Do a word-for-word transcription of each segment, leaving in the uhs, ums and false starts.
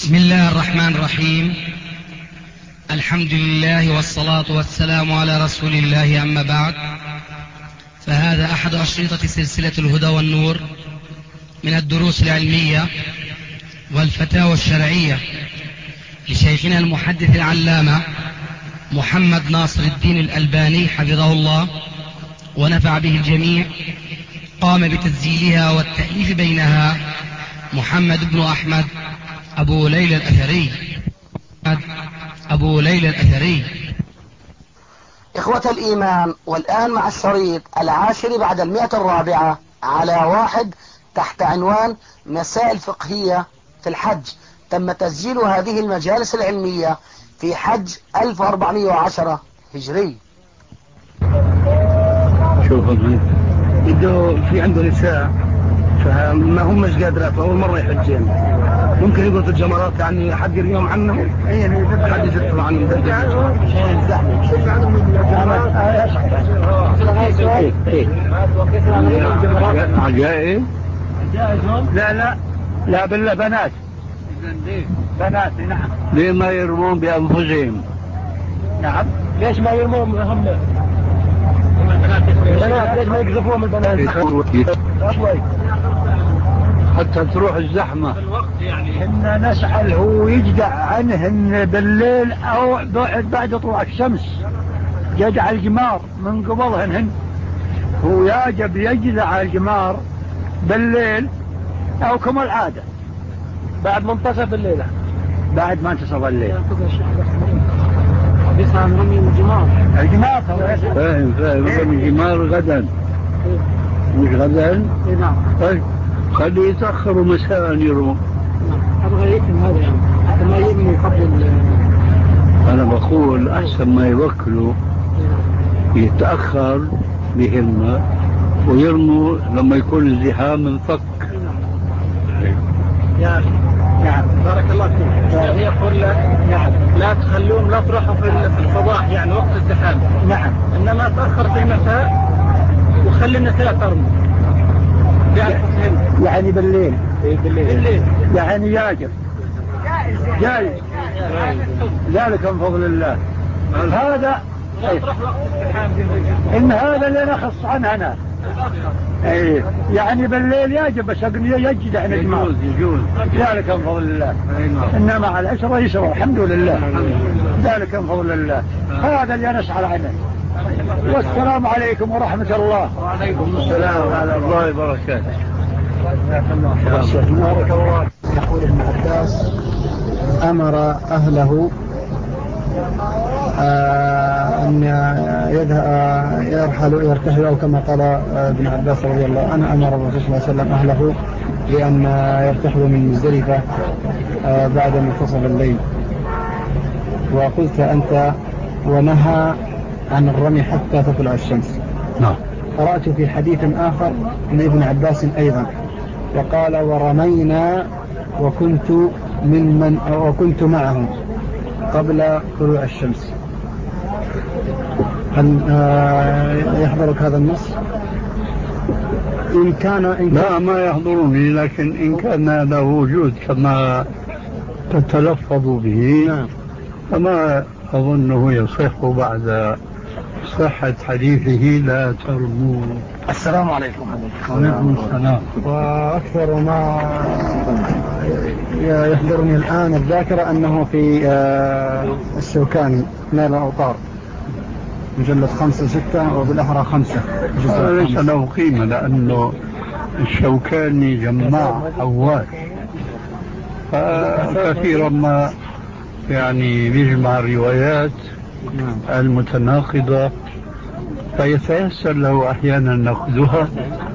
بسم الله الرحمن الرحيم. الحمد لله والصلاة والسلام على رسول الله، أما بعد، فهذا أحد أشرطة سلسلة الهدى والنور من الدروس العلمية والفتاوى الشرعية لشيخنا المحدث العلامة محمد ناصر الدين الألباني حفظه الله ونفع به الجميع. قام بتسجيلها والتأليف بينها محمد بن أحمد أبو ليلى الأثري أبو ليلى الأثري. إخوة الإيمان، والآن مع الشريط العاشر بعد المئة الرابعة على واحد تحت عنوان مسائل فقهية في الحج. تم تسجيل هذه المجالس العلمية في حج ألف وأربعمائة وعشرة هجري. شوف يبدو في عنده نساء فما هم مش قادرات أول مرة يحجين، ممكن يقول في الجمرات يعني حق اليوم عنه حد يطلع عنه عجائب. لا لا لا بالله بنات بنات نعم. ليه ما يرمون بأنفسهم؟ نعم ليش ما يرمون هم البنات؟ ليش ما يقذفوهم البنات شوي حتى تروح الزحمة؟ إحنا نسأل هو يجدع عنهن بالليل أو بعد طلوع الشمس، يجدع الجمار من قبلهن. هو يجب يجدع الجمار بالليل أو كما العادة بعد منتصف الليلة، بعد ما انتصف الليل بيصير رمي الجمار. الجمار فاهم فاهم رمي الجمار غدا مش غدا. نعم طيب خليه يتأخروا مساء يروم. أبغى يتم هذا يعني حتى ما يرموا قبل. أنا بقول أحسن ما يوكلوا يتأخر بهمة ويرموا لما يكون الزحام انفك. يعني نعم بارك الله فيك. يعني يقول نعم لا تخلوهم لا تروحوا في الصباح يعني وقت الزحام. نعم إنما تأخر في المساء وخلي النساء ترموا يعني بالليل. بالليل. بالليل يعني ياجر جاي ذلك من فضل الله. هذا إن هذا اللي نخص عنه أنا. ايه يعني بالليل يجب بس يجد احنا جماعة يجوز ذلك من فضل الله. إنما على العشرة يسر الحمد لله ذلك من فضل الله. هذا اللي نسعى عنه. والسلام عليكم ورحمة الله. وعليكم السلام ورحمة الله وبركاته. بارك الله. يقول ابن عباس أمر أهله آه أن يذهب يرحلوا يرتحلوا، أو كما قال ابن عباس رضي الله عنه أمر الرسول صلى الله عليه وسلم أهله بأن يرتحلوا من مزدلفة آه بعد منتصف الليل. وقلت أنت ونهى عن الرمي حتى تطلع الشمس. نعم. قرأت في حديث آخر من ابن عباس أيضا وقال ورمينا وكنت ممن وكنت معهم قبل طلوع الشمس. هل يحضرك هذا النص؟ إن كان إن كان لا ما يحضرني، لكن إن كان له وجود كما تتلفظ به نعم. فما أظنه يصح بعد صحة حديثه لا ترموا. السلام عليكم. وعليكم السلام. وأكثر ما يحضرني الآن الذاكرة أنه في الشوكاني نيل الأوطار مجلد خمسة ستة وبالأحرى خمسة. ليس له قيمة لأنه الشوكاني جماع حواش فكثيرا ما يعني بيجمع الروايات المتناقضة فيتيسر له أحيانا نقدها،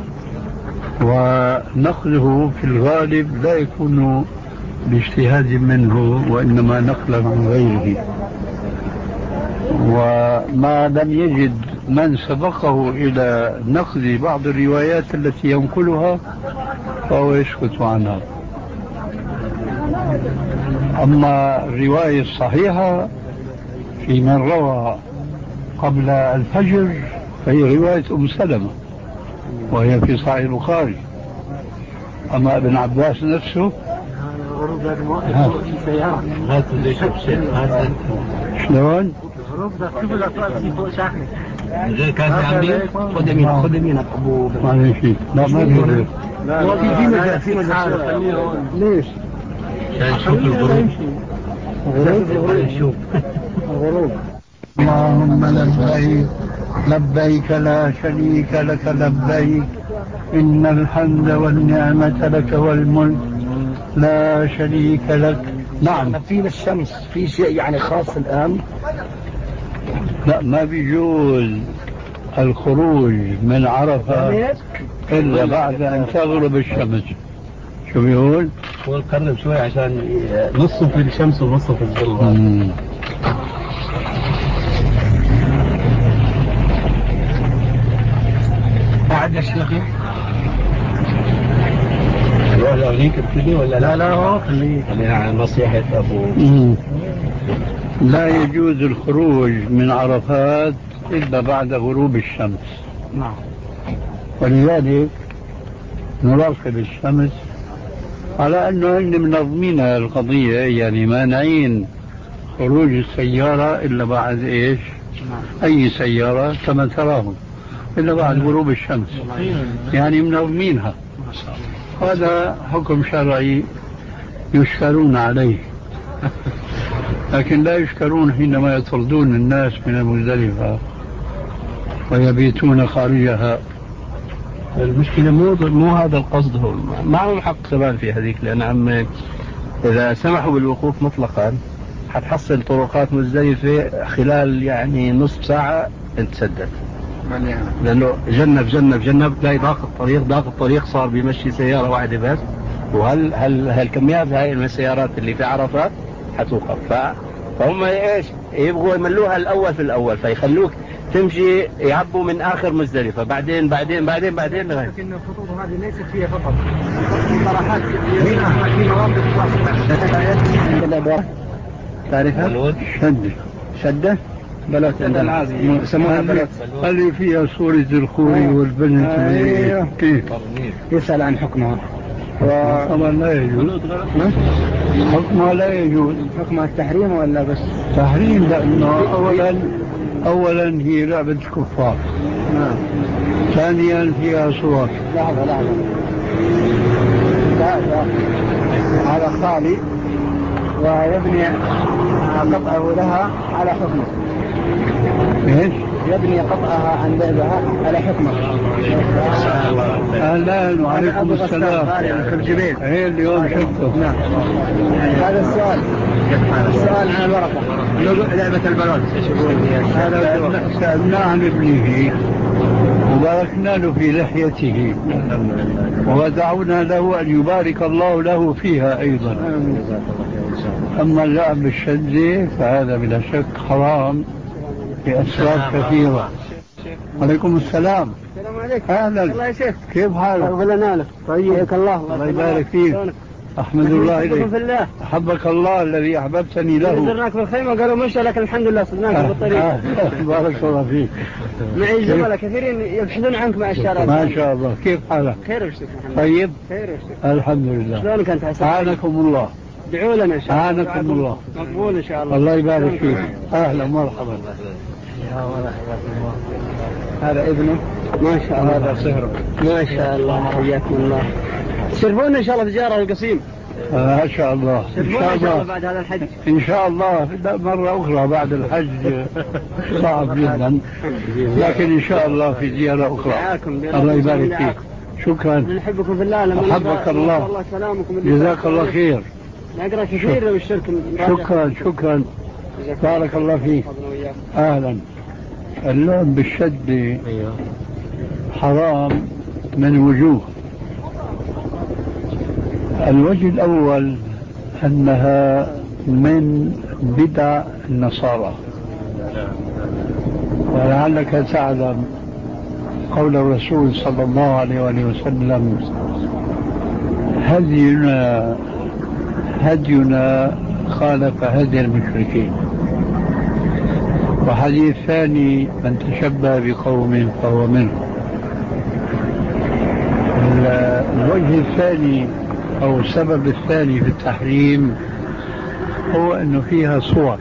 ونقده في الغالب لا يكون باجتهاد منه وإنما نقلا عن غيره. وما لم يجد من سبقه إلى نقد بعض الروايات التي ينقلها فهو يسكت عنها. أما الرواية الصحيحة في من روى قبل الفجر فهي رواية أم سلمة وهي في صحيح البخاري. أما ابن عباس نفسه الغروب لازم واقف في سيارة. هات ليش بشيء هات شلون؟ الغروب ده شوف الأطراف دي فوق شحنة. زي كان عندي خذ يمينك خذ يمينك أبو ما في شيء. لا ما في غير. لا في في مجال في مجال. ليش؟ عشان نشوف الغروب. غروب نشوف الغروب. اللهم لبيك لبيك لا شريك لك لبيك إن الحمد والنعمة لك والملك لا شريك لك. نعم. في الشمس في شيء يعني خاص الآن؟ لا ما بيجوز الخروج من عرفة إلا بعد أن تغرب الشمس. شو بيقول؟ هو نقرب شوي عشان نصه في الشمس ونصه في الظل. قاعد يا شيخي نروح لهونيك ابتدي ولا لا؟ لا هو خليك يعني نصيحة أبو. لا يجوز الخروج من عرفات إلا بعد غروب الشمس. نعم. ولذلك نراقب الشمس على أنه هن منظمين القضية، يعني مانعين خروج السيارة إلا بعد إيش؟ أي سيارة كما تراهم إلا بعد غروب الشمس، يعني منظمينها. هذا حكم شرعي يشكرون عليه، لكن لا يشكرون حينما يطردون الناس من المزدلفة ويبيتون خارجها. المشكلة مو مو هذا القصد، هو ما هم حق كمان في هذيك، لأن عم إذا سمحوا بالوقوف مطلقا حتحصل طرقات مزدلفة خلال يعني نصف ساعة انتسدت، لأنه جنب جنب جنب تلاقي ضاق الطريق ضاق الطريق صار بيمشي سيارة واحدة بس، وهل هل هالكميات هاي من السيارات اللي في عرفة حتوقف. فهم ايش يبغوا يملوها الأول في الأول، فيخلوك تمشي يعبوا من آخر مزدلفة بعدين بعدين بعدين بعدين لغاية. لكن الخطوط هذه ليست فيها فقط صراحات في مرافق خاصة. تعرفها؟ شدة شدة بلوت عندنا يسمونها بلوت، اللي فيها صورة الخوري والبنت. أيوه. كيف؟ يسأل عن حكمها. طبعا لا يجوز. حكمها لا يجوز. حكمها التحريم ولا بس؟ تحريم، لأنه أولا أولا هي لعبة كفار. نعم. ثانيا فيها صور. لحظة لحظة. لا لا هذا خالي ويبني قطعه لها على حكمه. ايش؟ يبني قطعها عن بيعها على حكمه. اهلا وعليكم السلام. ايه اليوم شفته. نعم. هذا السؤال السؤال عن الورقة لعبة البلوت. هذا سألناه عن ابنه وباركنا له في لحيته ودعونا له أن يبارك الله له فيها أيضا. أما اللعب بالشدة فهذا بلا شك حرام بأسباب كثيرة. عليكم السلام. السلام عليكم. أهلا. الله يا شيخ. كيف حالك؟ أغفلنا لك. طيب الله الله يبارك فيك. أحمد الله إليك. في الله. أحبك الله الذي أحببتني له. نزلناك بالخيمة قالوا مشى، لكن الحمد لله صدناك آه بالطريق. آه بارك الله فيك. معي زملاء كثيرين يبحثون عنك مع الشارع. ما شاء الله. كيف حالك؟ خير يا شيخ. طيب. خير يا شيخ. الحمد لله. شلونك أنت حسن؟ أعانكم الله. ادعوا لنا إن شاء الله. أعانكم الله. مقبول إن شاء الله. الله يبارك فيك. أهلا مرحبا. هذا ابنه ما شاء الله. هذا صهره ما شاء الله. حياكم الله. تشرفونا إن شاء الله بزيارة القصيم. آه إن شاء الله. إن شاء الله بعد هذا الحج. إن شاء الله مرة أخرى بعد الحج صعب جدا، لكن إن شاء الله في زيارة أخرى. الله يبارك فيك. شكرا. نحبكم في الله. أحبك الله. جزاك الله خير. نقرأ كثير بالشرك. شكرا شكرا. بارك الله فيك. أهلا. اللعب بالشد حرام من وجوه. الوجه الأول أنها من بدع النصارى، ولعلك تعلم قول الرسول صلى الله عليه وسلم: هدينا هدينا خالف هدي المشركين. وحديث ثاني: من تشبه بقوم فهو منهم. الوجه الثاني أو السبب الثاني في التحريم هو أنه فيها صور،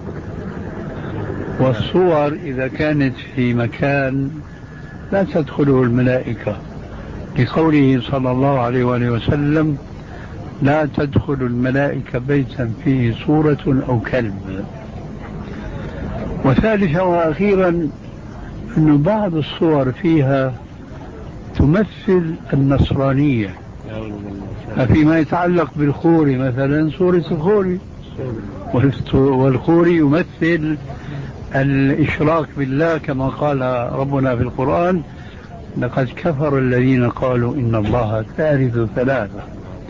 والصور إذا كانت في مكان لا تدخله الملائكة، لقوله صلى الله عليه وآله وسلم: لا تدخل الملائكة بيتا فيه صورة أو كلب. وثالثا وأخيرا أن بعض الصور فيها تمثل النصرانية، فيما يتعلق بالخوري مثلا صورة الخوري، والخوري يمثل الإشراك بالله كما قال ربنا في القرآن: لقد كفر الذين قالوا إن الله ثالث ثلاثة.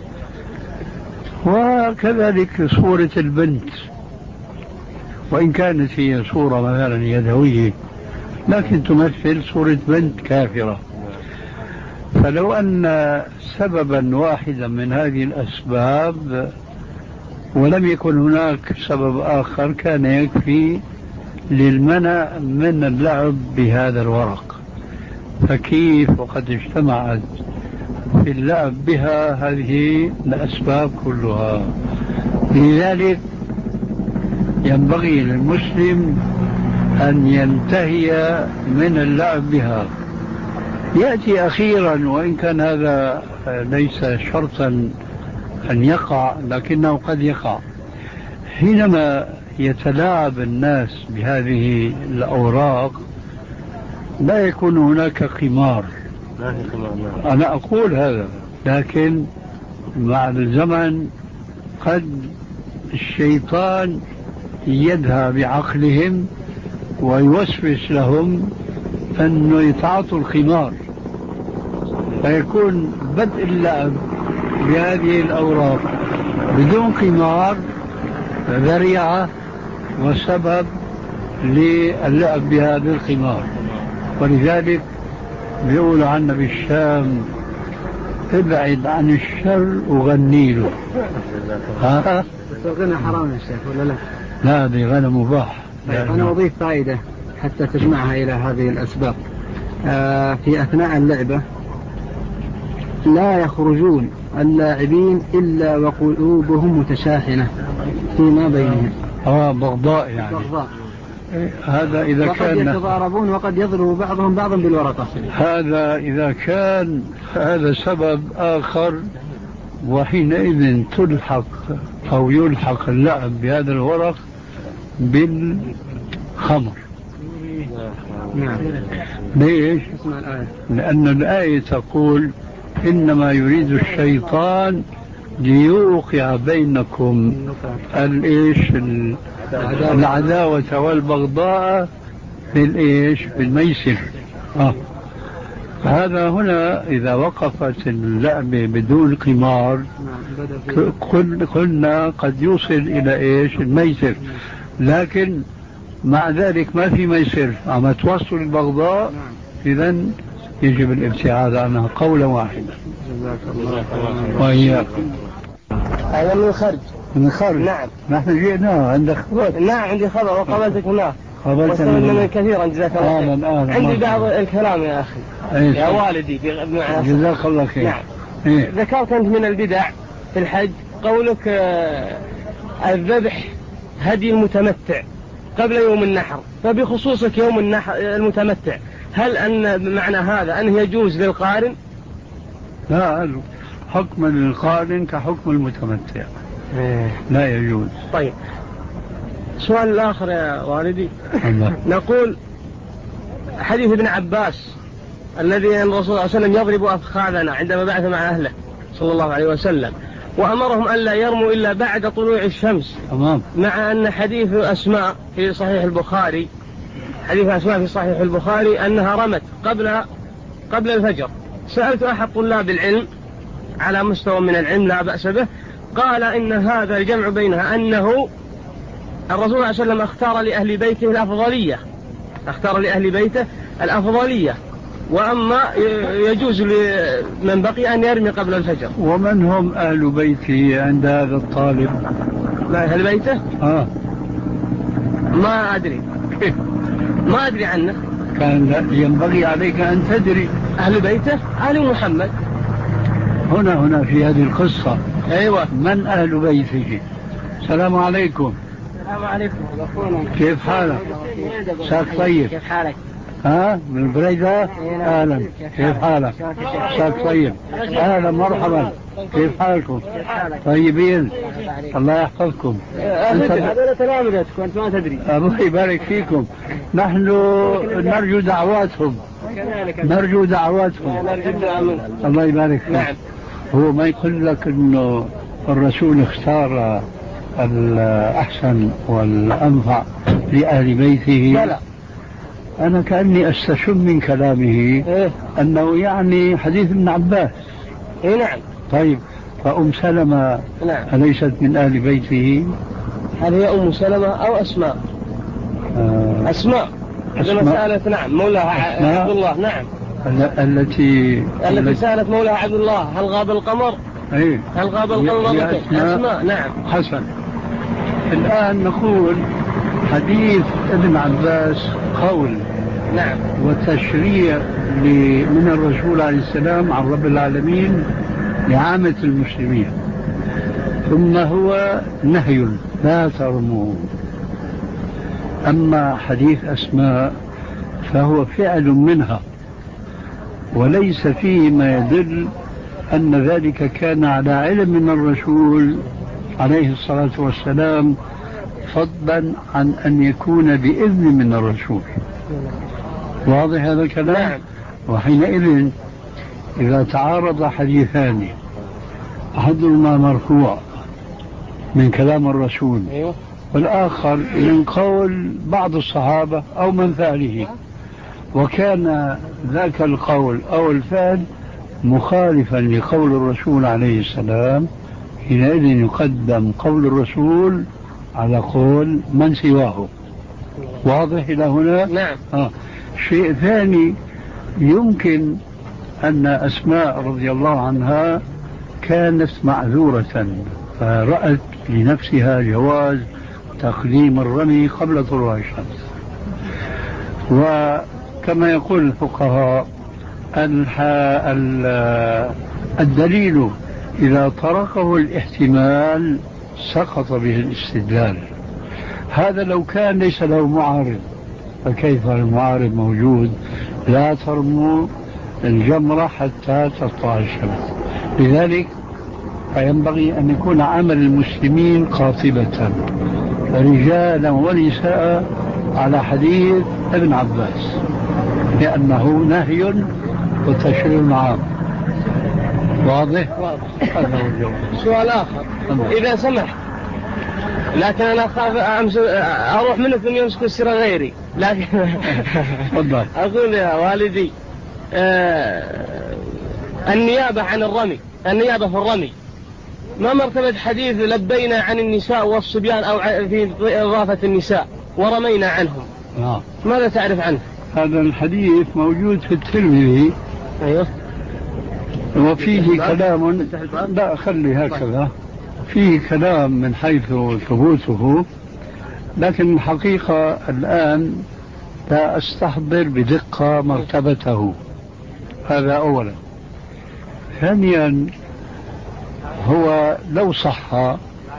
وكذلك صورة البنت، وإن كانت هي صورة مثلا يدوية لكن تمثل صورة بنت كافرة. فلو أن سببا واحدا من هذه الأسباب ولم يكن هناك سبب آخر كان يكفي للمنع من اللعب بهذا الورق، فكيف وقد اجتمعت في اللعب بها هذه الأسباب كلها؟ لذلك ينبغي للمسلم أن ينتهي من اللعب بها. يأتي أخيرا، وإن كان هذا ليس شرطا أن يقع لكنه قد يقع، حينما يتلاعب الناس بهذه الأوراق لا يكون هناك قمار. أنا أقول هذا، لكن مع الزمن قد الشيطان يدهى بعقلهم ويوسوس لهم أنه يتعاطوا الخمار، فيكون بدء اللعب بهذه الأوراق بدون خمار ذريعة وسبب للعب بها بالخمار. ولذلك بيقول عنا بالشام: ابعد عن الشر وغني له. ها؟ بس الغنى حرام يا شيخ ولا لا؟ لا، هذه غنى مباح. طيب أنا أضيف فائدة حتى تجمعها إلى هذه الأسباب. آه في أثناء اللعبة لا يخرجون اللاعبين إلا وقلوبهم متشاحنة فيما بينهم. آه بغضاء يعني. بغضاء. هذا إذا وقد كان يتضاربون وقد يضرب بعضهم بعضا بالورقة. هذا إذا كان هذا سبب آخر، وحينئذ تلحق أو يلحق اللعب بهذا الورق بالخمر. نعم. ليش؟ لأن الآية تقول: إنما يريد الشيطان ليوقع بينكم الإيش العداوة والبغضاء في الإيش بالميسر. آه. هذا هنا إذا وقفت اللعبة بدون قمار قلنا قد يوصل إلى إيش الميسر، لكن مع ذلك ما في ميسر، عم توصل البغضاء، إذن يجب الابتعاد عنها قولا واحدا. وإياكم. هذا من الخرج. من الخرج. نعم. نحن جئنا عندك خبر. نعم عندي خبر وقابلتك هناك. قابلتني من كثيرا جزاك الله خير. آمن آمن عندي بعض الكلام يا أخي. يا والدي جزاك الله خير. نعم. إيه؟ ذكرت أنت من البدع في الحج قولك آه الذبح هدي المتمتع قبل يوم النحر، فبخصوصك يوم النحر المتمتع هل أن معنى هذا أنه يجوز للقارن؟ لا، حكم للقارن كحكم المتمتع. إيه؟ لا يجوز. طيب سؤال الآخر يا والدي. نقول حديث ابن عباس الذي الرسول صلى الله عليه وسلم يضرب أفخاذنا عندما بعث مع أهله صلى الله عليه وسلم، وأمرهم ألا يرموا إلا بعد طلوع الشمس. تمام. مع أن حديث أسماء في صحيح البخاري حديث أسماء في صحيح البخاري أنها رمت قبل قبل الفجر. سألت أحد طلاب العلم على مستوى من العلم لا بأس به، قال إن هذا الجمع بينها أنه الرسول صلى الله عليه وسلم اختار لأهل بيته الأفضلية اختار لأهل بيته الأفضلية وأما يجوز لمن بقي أن يرمي قبل الفجر. ومن هم أهل بيته عند هذا الطالب؟ لا أهل بيته؟ آه. ما أدري ما أدري عنه. كان ينبغي عليك أن تدري. أهل بيته آل محمد. هنا هنا في هذه القصة. أيوة. من أهل بيته؟ السلام عليكم. السلام عليكم. كيف حالك؟ ساك طيب. كيف حالك؟ ها من بريدة؟ أهلا. كيف حالك؟ ساك طيب. أهلا مرحبا. كيف حالكم؟ طيبين. الله يحفظكم. هذول تلامذتكم أنت ما تدري. الله يبارك فيكم. نحن نرجو دعواتهم. نرجو دعواتهم. الله يبارك فيكم. نعم. هو ما يقول لك إنه الرسول اختار الأحسن والأنفع لأهل بيته؟ لا. أنا كأني أستشم من كلامه إيه؟ أنه يعني حديث ابن عباس. إيه نعم. طيب فأم سلمة نعم. أليست من أهل بيته؟ هل هي أم سلمة أو أسماء؟ آه أسماء. عندما سألت نعم مولاها عبد الله. نعم. التي التي سألت مولاها عبد الله هل غاب القمر؟ ايه هل غاب القمر؟ أسماء. أسماء. نعم. حسن. الآن نقول حديث ابن عباس قول. نعم. وتشريع من الرسول عليه السلام عن رب العالمين لعامة المسلمين، ثم هو نهي لا ترموا. أما حديث أسماء فهو فعل منها، وليس فيه ما يدل أن ذلك كان على علم من الرسول عليه الصلاة والسلام، فضلا عن أن يكون بإذن من الرسول. واضح هذا الكلام؟ نعم. وحينئذ إذا تعارض حديثان أحدهما مرفوع من كلام الرسول أيوة. والآخر من قول بعض الصحابة أو من فعله، وكان ذاك القول أو الفعل مخالفا لقول الرسول عليه السلام، حينئذ يقدم قول الرسول على قول من سواه. واضح إلى هنا؟ نعم. آه. شيء ثاني، يمكن أن أسماء رضي الله عنها كانت معذورة فرأت لنفسها جواز تقديم الرمي قبل طلوع الشمس. وكما يقول الفقهاء الدليل إذا طرقه الاحتمال سقط به الاستدلال. هذا لو كان ليس له معارض، فكيف المعارض موجود؟ لا ترموا الجمرة حتى تطلع الشمس. لذلك فينبغي أن يكون عمل المسلمين قاطبة رجالا ونساء على حديث ابن عباس، لأنه نهي وتشريع عام. واضح؟ هذا هو الجواب. سؤال آخر إذا سمح، لكن أنا أخاف أروح منه ثم يمسك السر غيري، لكن أقول يا والدي آه النيابة عن الرمي، النيابة في الرمي ما مرتبة حديث لبينا عن النساء والصبيان أو في إضافة النساء ورمينا عنهم؟ آه. ماذا تعرف عنه؟ هذا الحديث موجود في الترمذي. أيوه. وفيه كلام، لا خلي هكذا، فيه كلام من حيث ثبوته، لكن الحقيقة الآن لا أستحضر بدقة مرتبته. هذا أولا. ثانيا، هو لو صح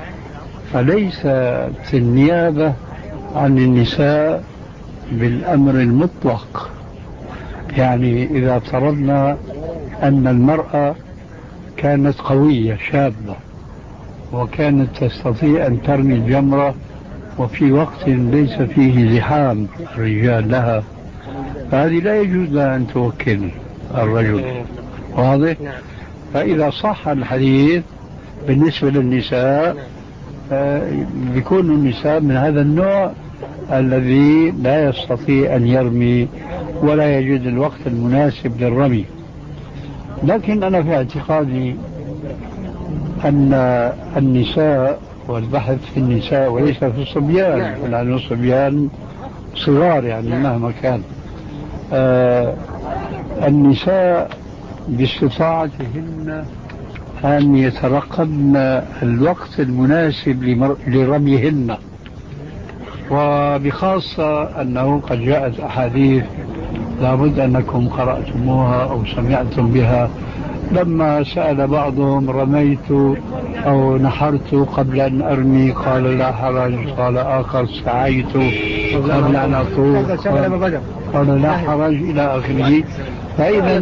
فليست النيابة عن النساء بالأمر المطلق. يعني إذا افترضنا أن المرأة كانت قوية شابة وكانت تستطيع أن ترمي الجمرة وفي وقت ليس فيه زحام الرجال لها، فهذه لا يجوز لها أن توكل الرجل. واضح؟ فإذا صح الحديث بالنسبة للنساء بيكون النساء من هذا النوع الذي لا يستطيع أن يرمي ولا يجد الوقت المناسب للرمي. لكن أنا في اعتقادي أن النساء والبحث في النساء وليس في الصبيان، لأن الصبيان صغار يعني مهما كان، آه النساء باستطاعتهن أن يترقبن الوقت المناسب لرميهن، وبخاصة أنه قد جاءت أحاديث لابد أنكم قرأتموها أو سمعتم بها لما سأل بعضهم رميت أو نحرت قبل أن أرمي قال لا حرج، قال آخر سعيت قبل أن أطوف قال لا حرج إلى آخره. فإذا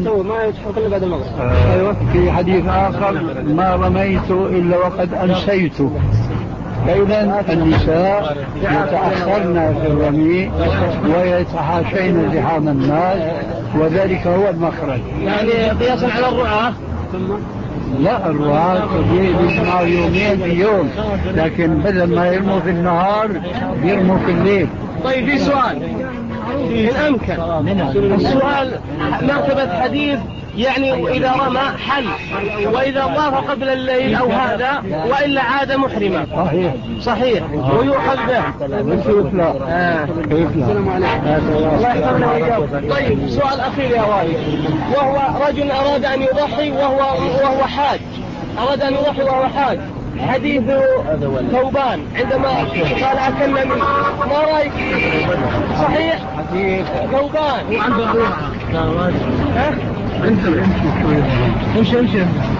في حديث آخر ما رميت إلا وقد أنسيت. فإذا النساء يتأخرن في الرمي ويتحاشين زحام الناس، وذلك هو المخرج. يعني قياسا على الرعاة. لا، الرعاة يجمعوا يومين في يوم، لكن بدل ما يرموا في النهار يرموا في الليل. طيب في سؤال إن أمكن، السؤال مرتبة حديث يعني إذا رمى حل، وإذا طاف قبل الليل أو هذا وإلا عاد محرما. صحيح صحيح ويؤخذ به. السلام عليكم. طيب سؤال أخير يا والد، وهو رجل أراد أن يضحي وهو وهو حاج، أراد أن يضحي وهو حاج. حديث ثوبان عندما قال أكلنا منه، ما رأيك؟ صحيح حديث ثوبان امشي امشي.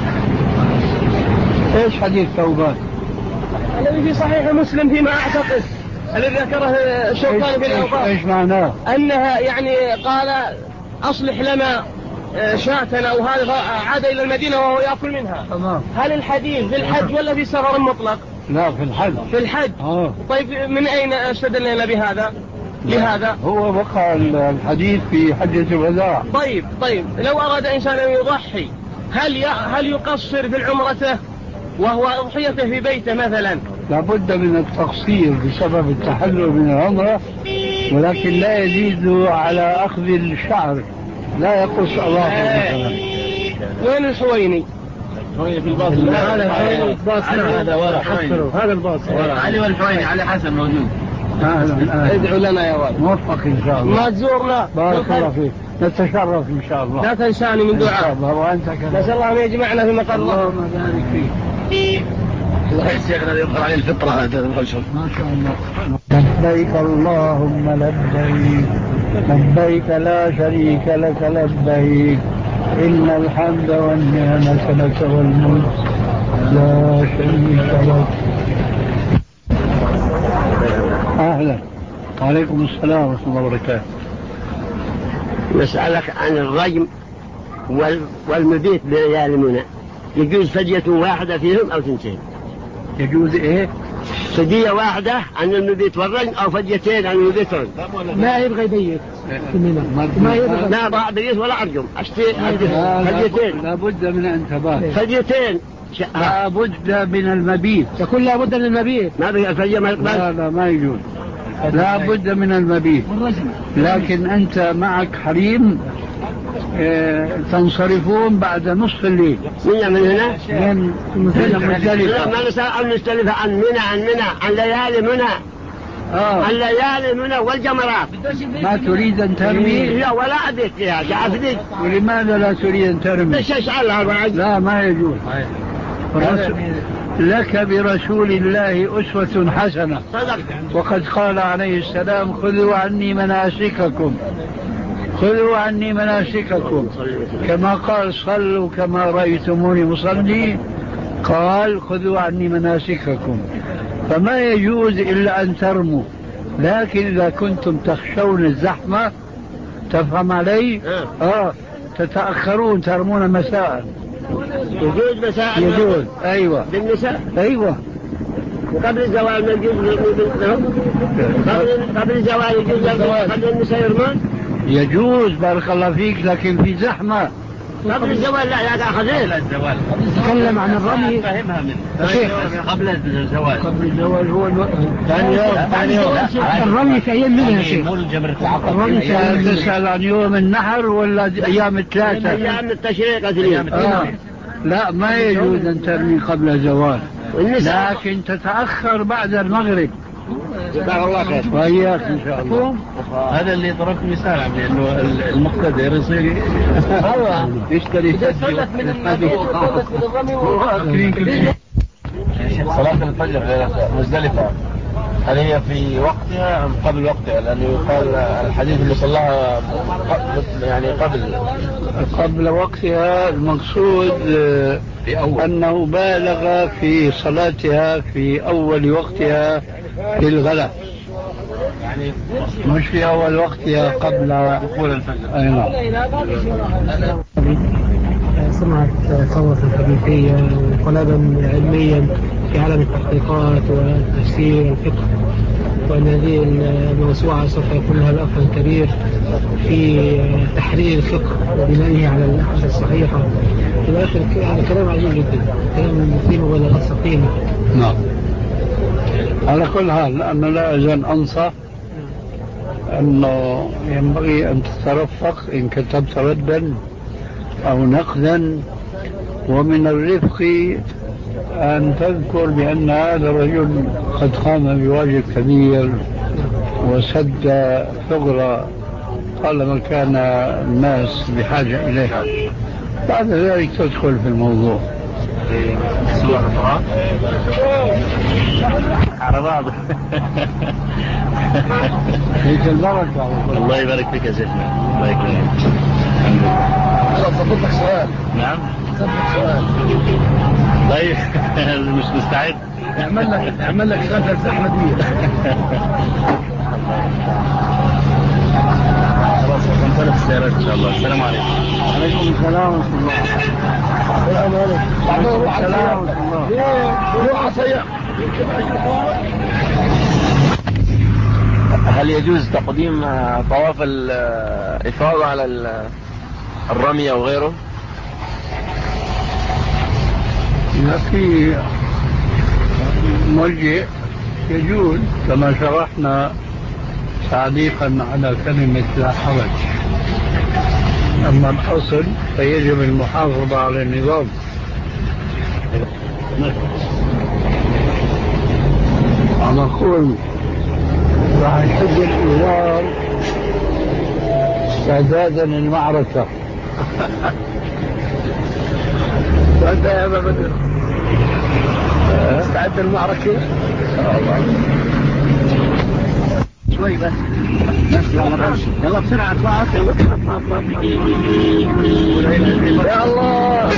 ايش حديث ثوبان الذي في صحيح مسلم فيما اعتقد، الذي ذكره الشوكاني في الأوقاف؟ ايش معناه؟ انها يعني قال اصلح لنا شاتنا او هذا، عاد الى المدينه وهو ياكل منها. تمام. هل الحديث في الحج ولا في سفر مطلق؟ لا، في الحج. في الحج. آه. طيب من اين استدلنا بهذا؟ لهذا هو وقع الحديث في حجة الوداع. طيب طيب لو أراد إنسان أن يضحي، هل هل يقصر في العمرة وهو أضحيته في بيته مثلا؟ لابد من التقصير بسبب التحلل من العمرة، ولكن لا يزيد على أخذ الشعر، لا يقص الله مثلا. وين الحويني؟ في الباطن. هذا ورا هذا الباطن. علي والحويني علي حسن موجود. أهلا. ادعو لنا يا والد. موفق إن شاء الله. ما تزورنا. بارك الله فيك. نتشرف إن شاء الله. لا تنساني من دعاء. إن شاء الله وأنت كذلك. نسأل الله أن يجمعنا في مقر الله. اللهم بارك فيك. شيخنا يقرأ عليه الفطرة هذا الرجل. ما شاء الله. لبيك اللهم لبيك لبيك لا شريك لك لبيك إن الحمد والنعمة لك والملك لا شريك لك. أهلا. وعليكم السلام ورحمة الله وبركاته. نسألك عن الرجم والمبيت بليالي منى، يجوز فدية واحدة فيهم أو تنتين؟ يجوز إيه؟ فدية واحدة عن المبيت والرجم أو فديتين عن المبيت والرجم. ما يبغى يبيت ما يبغى لا بعض بيت ولا أرجم أشتي فديتين. لابد من انتباه. فديتين لابد من المبيت. يقول لابد من المبيت. ما بي الفدية ما يقبل. لا لا ما يجوز. لابد من المبيت. لكن أنت معك حريم اه تنصرفون بعد نصف الليل. من من هنا؟ من مزدلفة. لا ما نسأل عن مزدلفة، عن منى عن منى عن ليالي منى. آه. عن ليالي منى والجمرات. ما تريد أن ترمي؟ لا ولا أبيك فيها تعرفني. ولماذا لا تريد أن ترمي؟ ليش أسألها بعد؟ لا ما يجوز. لك برسول الله أسوة حسنة. صدق. وقد قال عليه السلام خذوا عني مناسككم خذوا عني مناسككم كما قال صلوا كما رأيتموني مصلي، قال خذوا عني مناسككم. فما يجوز إلا أن ترموا، لكن إذا كنتم تخشون الزحمة تفهم علي؟ آه تتأخرون ترمون مساء. يجوز مساء؟ يجوز. أيوة بالنساء؟ أيوة. وقبل الزوال ما يجوز لهم؟ قبل قبل الزوال يجوز قبل النساء يرمون؟ يجوز بارك الله فيك، لكن في زحمة. قبل الزوال لا يا أخذ. قبل الزوال. تكلم عن الرمي. فهمها منه. شيخ قبل الزوال. قبل الزوال هو ثاني يوم. ثاني يوم. الرمي في أيام منها شيخ. الرمي تسأل عن يوم النحر ولا أيام الثلاثة؟ أيام التشريق أدريم. آه. لا ما يجوز أن ترمي قبل الزوال، لكن تتأخر بعد المغرب. جزاك الله خير. وإياك إن شاء الله. هذا اللي ضربت مثال عم لأنه المقتدر يصير يشتري تسلف من النبي وتسلف من الرمي. صلاة الفجر مزدلفة هل هي في وقتها أم قبل وقتها؟ لأنه يقال الحديث اللي صلاها يعني قبل قبل وقتها. المقصود في أول أنه بالغ في صلاتها في أول وقتها في الغلاء، يعني مش في أول وقتها قبل دخول الفجر. أي نعم. سمعت ثورة حديثية وطلبا علميا في عالم التحقيقات والتفسير والفقه، وأن هذه الموسوعة سوف يكون لها الأثر الكبير في تحرير الفقه وبنائه على الأحاديث الصحيحة. في الآخر يعني كلام عجيب جدا، كلام فيه مبالغات ثقيلة. نعم. على كل حال أنا لا أزال أنصح أنه ينبغي أن تترفق إن كتبت ردا أو نقدا، ومن الرفق أن تذكر بأن هذا الرجل قد قام بواجب كبير وسد ثغرة طالما كان الناس بحاجة إليها. بعد ذلك تدخل في الموضوع. على بعض. فيك البركة. الله يبارك فيك يا شيخنا. الله يكرمك. صدق سؤال. نعم. صدق سؤال. طيب مش مستعد. اعمل لك اعمل لك غزل أحمدية. خلاص ننطلق السيارات إن شاء الله. السلام عليكم. عليكم السلام ورحمة الله. السلام عليكم. السلام ورحمة الله. روح سيء. هل يجوز تقديم طواف الإفاضة على الرمي أو غيره؟ في مرجع يجوز كما شرحنا تعليقا على كلمة لا حرج، أما الأصل فيجب المحافظة على النظام. أنا أقول راح يحج الإزار استعدادا للمعركة. وأنت يا أبا بدر استعد المعركة؟ شوي بس يلا بسرعة اطلع يا الله.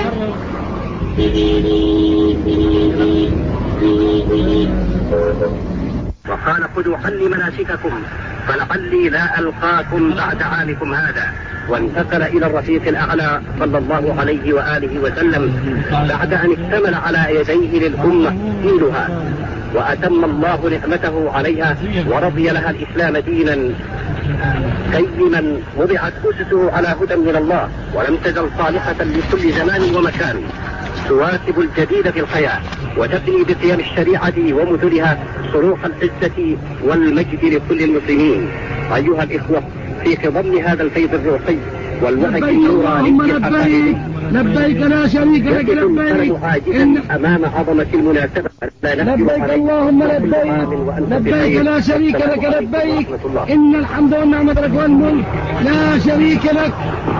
وقال خذوا عني مناسككم فلعلي لا ألقاكم بعد عامكم هذا، وانتقل إلى الرفيق الأعلى صلى الله عليه وآله وسلم بعد أن اشتمل على يديه للأمة دينها، وأتم الله نعمته عليها ورضي لها الإسلام دينا قيما وضعت أسسه على هدى من الله، ولم تزل صالحة لكل زمان ومكان، تواكب الجديد في الحياة وتبني بقيم الشريعة ومثلها صروح العزة والمجد لكل المسلمين. أيها الإخوة، في خضم هذا الفيض الروحي والوهج النوراني الحقيقي لبيك لا شريك لك لبيك إن أمام عظمة المناسبة لبيك اللهم لبيك لبيك لا شريك لك لبيك إن الحمد والنعمة لك والملك لا شريك لك.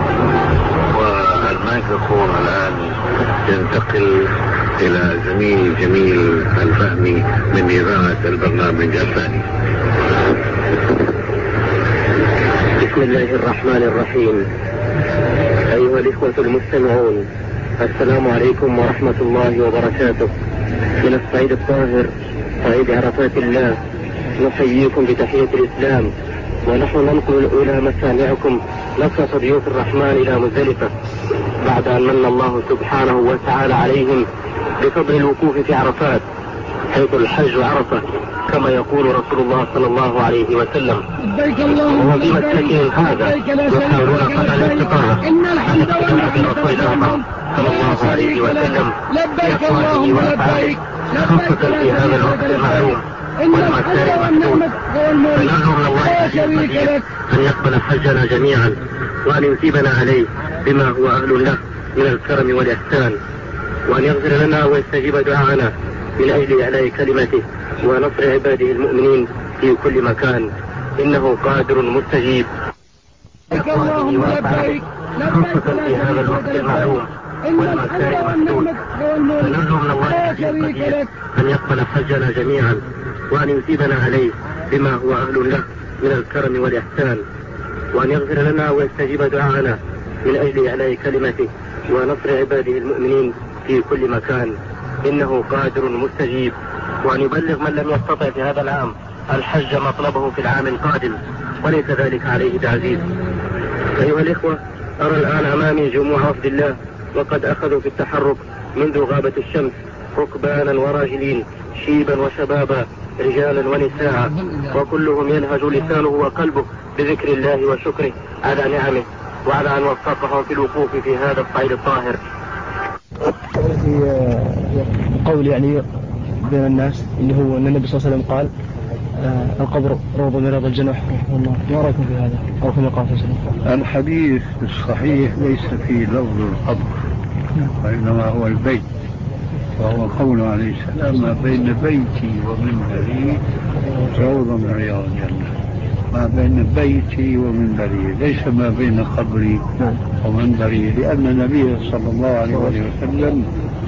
والميكروفون الآن ينتقل إلى زميل جميل الفهمي من إذاعة البرنامج الثاني. بسم الله الرحمن الرحيم. أيها الإخوة المستمعون، السلام عليكم ورحمة الله وبركاته. من الصعيد الطاهر صعيد عرفات الله نحييكم بتحية الإسلام، ونحن ننقل إلى مسامعكم نصرة ضيوف الرحمن إلى مزدلفة بعد أن من الله سبحانه وتعالى عليهم بفضل الوقوف في عرفات، حيث الحج عرفة كما يقول رسول الله صلى الله عليه وسلم. وفي مسكنهم هذا يحاولون قطع الاستقامة عن اتباع الرسول الأعظم صلى الله عليه وسلم في أقواله وأفعاله، خاصة في هذا الوقت المعلوم والمكان المحدود. فنرجو من الله القدير أن يقبل حجنا جميعا وأن يثيبنا عليه بما هو أهل له من الكرم والإحسان، وأن يغفر لنا ويستجيب دعاءنا من أجل إعلاء كلمته ونصر عباده المؤمنين في كل مكان، إنه قادر مستجيب. اللهم لبيك خاصة في هذا الوقت المعلوم والمكان المحدود. فنرجو من الله القدير أن يقبل حجنا جميعا وأن يثيبنا عليه بما هو أهل له من الكرم والإحسان، وأن يغفر لنا ويستجيب دعاءنا من أجل إعلاء كلمته ونصر عباده المؤمنين في كل مكان، إنه قادر مستجيب. وأن يبلغ من لم يستطع في هذا العام الحج مطلبه في العام القادم، وليس ذلك عليه بعزيز. أيها الإخوة، أرى الآن أمامي جموع وفد الله، وقد أخذوا في التحرك منذ غابة الشمس، ركبانا وراجلين، شيبا وشبابا، رجالا ونساء، وكلهم يلهج لسانه وقلبه بذكر الله وشكره على نعمه وعلى أن وفقهم في الوقوف في هذا الصعيد الطاهر. في قول يعني بين الناس اللي هو أن النبي صلى الله عليه وسلم قال آه القبر روضة من رياض الجنة رحمه الله، ما رأيكم في هذا؟ أو كما قال صلى الله عليه وسلم. الحديث الصحيح ليس فيه لفظ القبر، وإنما هو البيت، وهو قوله عليه السلام: ما بين بيتي ومنبري روضة من رياض الجنة. ما بين بيتي ومنبري، ليس ما بين قبري ومنبري، لأن النبي صلى الله عليه وسلم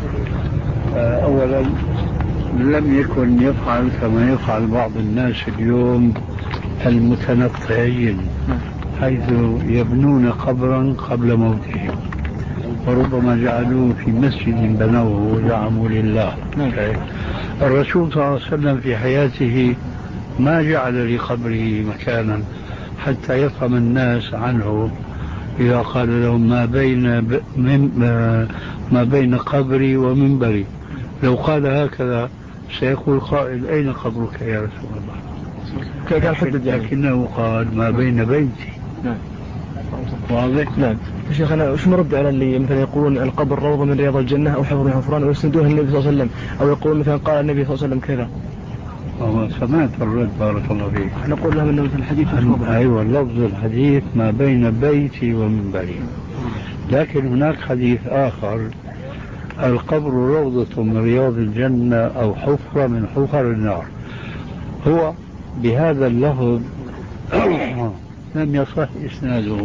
أولا لم يكن يفعل كما يفعل بعض الناس اليوم المتنطعين، حيث يبنون قبرا قبل موتهم، وربما جعلوه في مسجد بنوه وزعموا لله. الرسول صلى الله عليه وسلم في حياته ما جعل لقبره مكانا حتى يفهم الناس عنه إذا قال لهم ما بين ب... من... ما بين قبري ومنبري. لو قال هكذا سيقول قائل: أين قبرك يا رسول الله؟ كان حدد يعني. لكنه قال ما بين بيتي. نعم. واضح؟ نعم. شيخ أنا وش نرد على اللي مثلا يقولون القبر روضة من رياض الجنة أو حفر من حفران ويسندوه النبي صلى الله عليه وسلم، أو يقولون مثلا قال النبي صلى الله عليه وسلم كذا؟ أو سمعت الرد بارك الله فيك. نقول لهم أنه مثل الحديث مش أيوة، لفظ الحديث ما بين بيتي ومنبري، لكن هناك حديث آخر: القبر روضة من رياض الجنة أو حفرة من حفر النار. هو بهذا اللفظ لم يصح إسناده،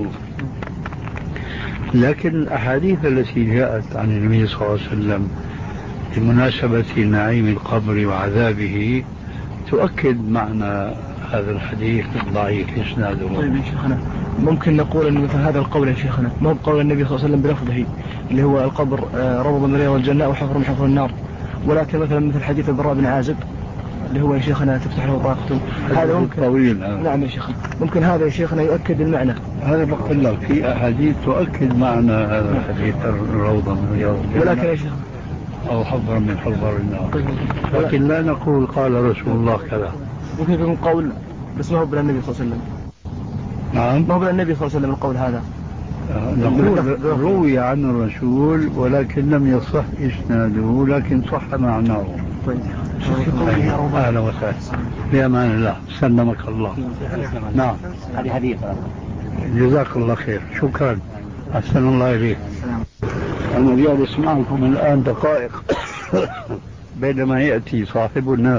لكن الأحاديث التي جاءت عن النبي صلى الله عليه وسلم بمناسبة نعيم القبر وعذابه تؤكد معنى هذا الحديث الضعيف إسناده. طيب يا شيخنا، ممكن نقول أن مثل هذا القول يا شيخنا ما هو بقول النبي صلى الله عليه وسلم بلفظه اللي هو القبر روضة من رياض الجنة أو حفر من حفر النار، ولكن مثلا مثل حديث البراء بن عازب اللي هو يا شيخنا تفتح له طاقته، هذا ممكن طويل هذا. نعم يا شيخنا، ممكن هذا يا شيخنا يؤكد المعنى. هذا بقول لك في أحاديث تؤكد معنى هذا الحديث الروضة من رياض الجنة ولكن يا شيخنا أو حفر من حفر النار، لكن لا نقول قال رسول الله كذا. ممكن يكون قول بس ما هو بلا النبي صلى الله عليه وسلم. نعم، ما هو بلا النبي صلى الله عليه وسلم القول هذا. نقول روي عن الرسول ولكن لم يصح إسناده، لكن صح معناه. طيب أهلا وسهلا، بأمان الله، سلمك الله. نعم، هذه حديث. جزاك الله خير، شكرا، أحسن الله إليك. أنا جالس معكم الآن دقائق بينما يأتي صاحبنا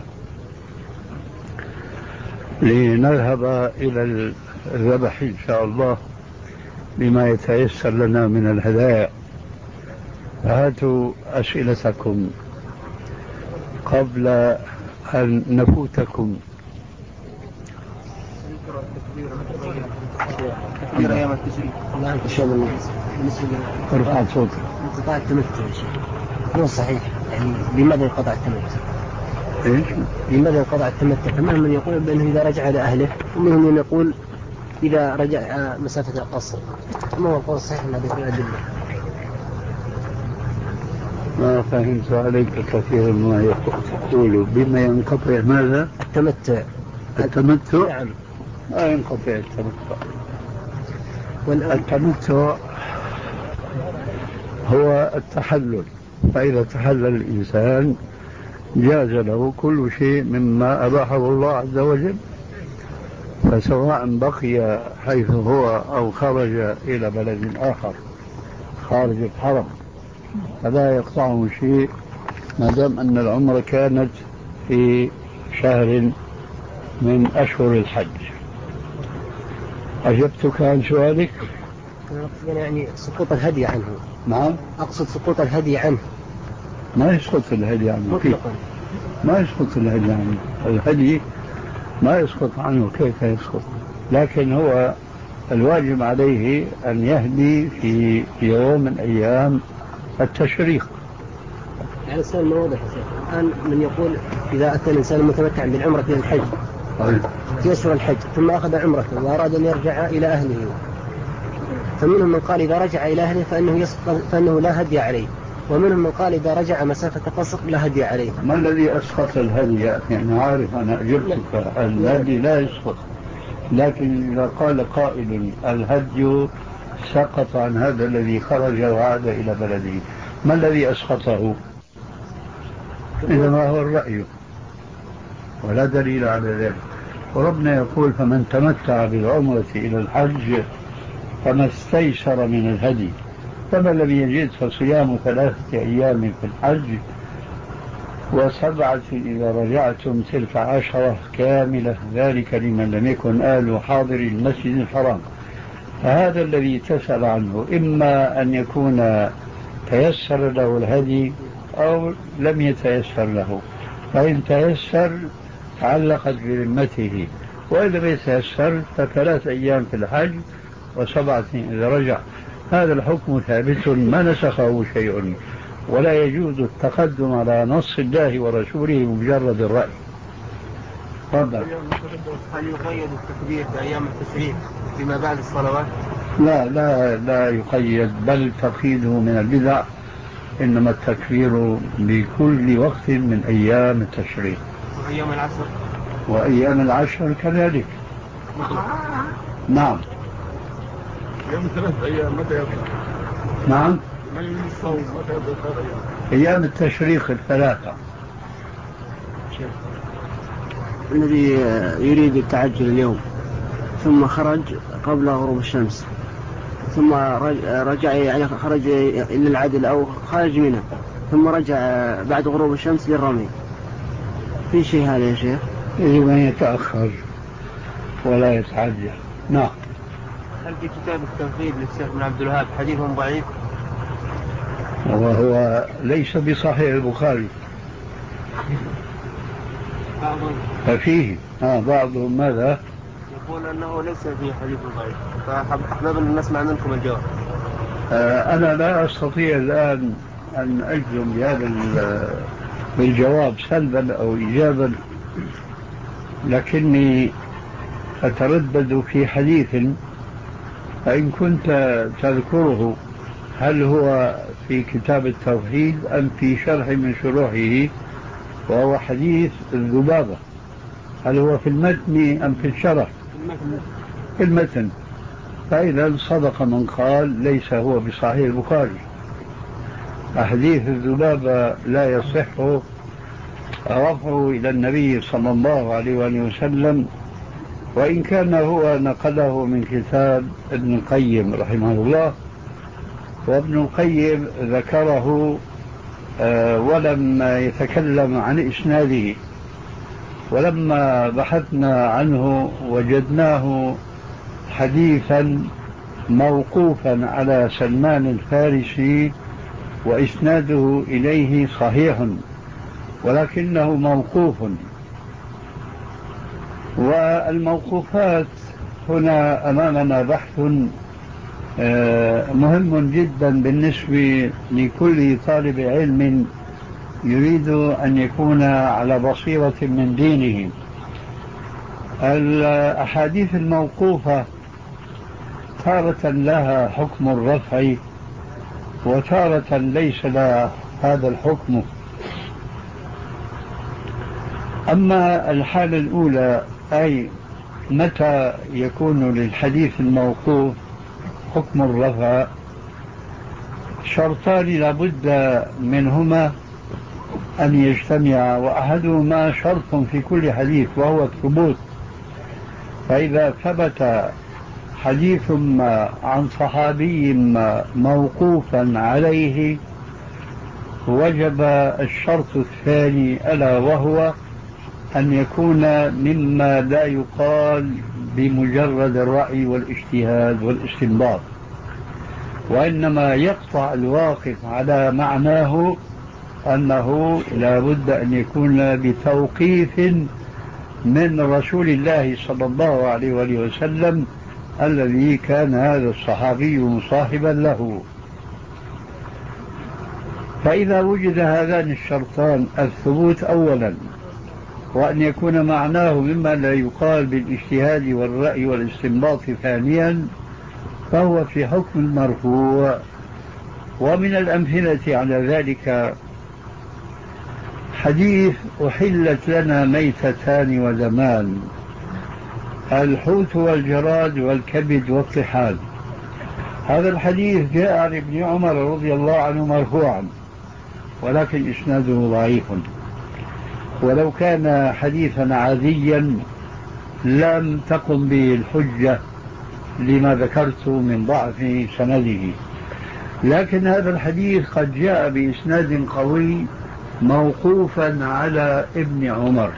لنذهب إلى الذبح إن شاء الله بما يتيسر لنا من الهدايا. هاتوا أسئلتكم قبل أن نفوتكم. تكبير أيام التشريق. الله أنت شو بالنسبة ارفع صوتك. انقطاع التمتع يا شيخ، هو صحيح يعني لماذا انقطع التمتع؟ إيش؟ لماذا انقطع التمتع؟ فمنهم من يقول بأنه إذا رجع إلى أهله، ومنهم من يقول إذا رجع مسافة القصر. ما هو القول الصحيح من هذه الأدلة؟ ما فهمت عليك كثيرا ما يقول. بما ينقطع ماذا؟ التمتع. التمتع؟ نعم. ما ينقطع التمتع. التمتع هو التحلل، فإذا تحلل الإنسان جاز له كل شيء مما أباحه الله عز وجل، فسواء بقي حيث هو أو خرج إلى بلد آخر خارج الحرم فلا يقطعه شيء ما دام أن العمرة كانت في شهر من أشهر الحج. أجبتك عن سؤالك؟ يعني سقوط الهدي عنه. نعم، أقصد سقوط الهدي عنه. ما يسقط الهدي عنه مطلقا. ما يسقط الهدي عنه، الهدي ما يسقط عنه، كيف يسقط؟ لكن هو الواجب عليه أن يهدي في يوم من أيام التشريق. يعني السؤال ما واضح يا شيخ. الآن من يقول إذا أتى الإنسان متمتعا بالعمرة إلى الحج في أشهر الحج ثم أخذ عمرته وأراد أن يرجع إلى أهله، فمنهم من قال إذا رجع إلى أهله فإنه, يسقط فإنه لا هدي عليه، ومنهم من قال إذا رجع مسافة قصر لا هدي عليه. ما الذي أسقط الهدي؟ يعني عارف أنا أجبتك الهدي لا يسقط، لكن إذا قال قائل الهدي سقط عن هذا الذي خرج وعاد إلى بلده، ما الذي أسقطه؟ إنما هو الرأي ولا دليل على ذلك. وربنا يقول فمن تمتع بالعمرة إلى الحج فما استيسر من الهدي، فمن لم يجد فصيام ثلاثة أيام في الحج وسبعة إذا رجعتم تلك عشرة كاملة، ذلك لمن لم يكن آل حاضر المسجد الحرام. فهذا الذي تسأل عنه إما أن يكون تيسر له الهدي أو لم يتيسر له، فإن تيسر تعلقت بذمته، وإذا لم يتيسر فثلاث أيام في الحج وسبعة إذا رجع. هذا الحكم ثابت ما نسخه شيء، ولا يجوز التقدم على نص الله ورسوله بمجرد الرأي. تفضل. هل يقيد التكبير بأيام التشريق فيما بعد الصلوات؟ لا لا لا يقيد، بل تقييده من البدع، إنما التكبير بكل وقت من أيام التشريق. وأيام العشر؟ وأيام العشر كذلك. نعم. يوم ثلاث أيام متى يطلع؟ نعم. من الصوم متى يطلع؟ أيام التشريق الثلاثة. الذي يريد التعجل اليوم ثم خرج قبل غروب الشمس ثم رجع، يعني خرج إلى العدل أو خارج منه ثم رجع بعد غروب الشمس للرمي، في شيء هذا يا شيخ؟ يجب أن يتأخر ولا يتعجل. نعم. هل في كتاب التوحيد للشيخ بن عبد الوهاب حديث ضعيف؟ وهو ليس بصحيح البخاري. بعضهم ففيه آه بعضهم ماذا؟ يقول أنه ليس فيه حديث ضعيف، فأحببنا أن نسمع منكم الجواب. آه أنا لا أستطيع الآن أن أجزم بهذا بالجواب سلبا أو إيجابا، لكني أتردد في حديث، فإن كنت تذكره هل هو في كتاب التوحيد أم في شرح من شروحه، وهو حديث الذبابة، هل هو في المتن أم في الشرح؟ في المتن. فإذا صدق من قال ليس هو بصحيح البخاري. حديث الذبابة لا يصح رفعه إلى النبي صلى الله عليه وآله وسلم، وإن كان هو نقله من كتاب ابن القيم رحمه الله، وابن القيم ذكره ولم يتكلم عن إسناده، ولما بحثنا عنه وجدناه حديثا موقوفا على سلمان الفارسي وإسناده إليه صحيح ولكنه موقوف. والموقوفات هنا أمامنا بحث مهم جدا بالنسبة لكل طالب علم يريد أن يكون على بصيرة من دينه. الأحاديث الموقوفة تارة لها حكم الرفع وتارة ليس لها هذا الحكم. أما الحالة الأولى، أي متى يكون للحديث الموقوف حكم الرفع، شرطان لابد منهما أن يجتمع، وأحدهما شرط في كل حديث وهو الثبوت. فإذا ثبت حديث ما عن صحابي ما موقوفا عليه وجب الشرط الثاني، ألا وهو أن يكون مما لا يقال بمجرد الرأي والاجتهاد والاستنباط، وإنما يقطع الواقف على معناه أنه لا بد أن يكون بتوقيف من رسول الله صلى الله عليه وآله وسلم الذي كان هذا الصحابي مصاحبا له. فإذا وجد هذان الشرطان، الثبوت أولا وأن يكون معناه مما لا يقال بالاجتهاد والرأي والاستنباط ثانيا، فهو في حكم المرفوع. ومن الأمثلة على ذلك حديث أحلت لنا ميتتان ودمان، الحوت والجراد والكبد والطحال. هذا الحديث جاء عن ابن عمر رضي الله عنه مرفوعا، ولكن إسناده ضعيف، ولو كان حديثا عاديا لم تقم به الحجة لما ذكرت من ضعف سنده. لكن هذا الحديث قد جاء بإسناد قوي موقوفا على ابن عمر.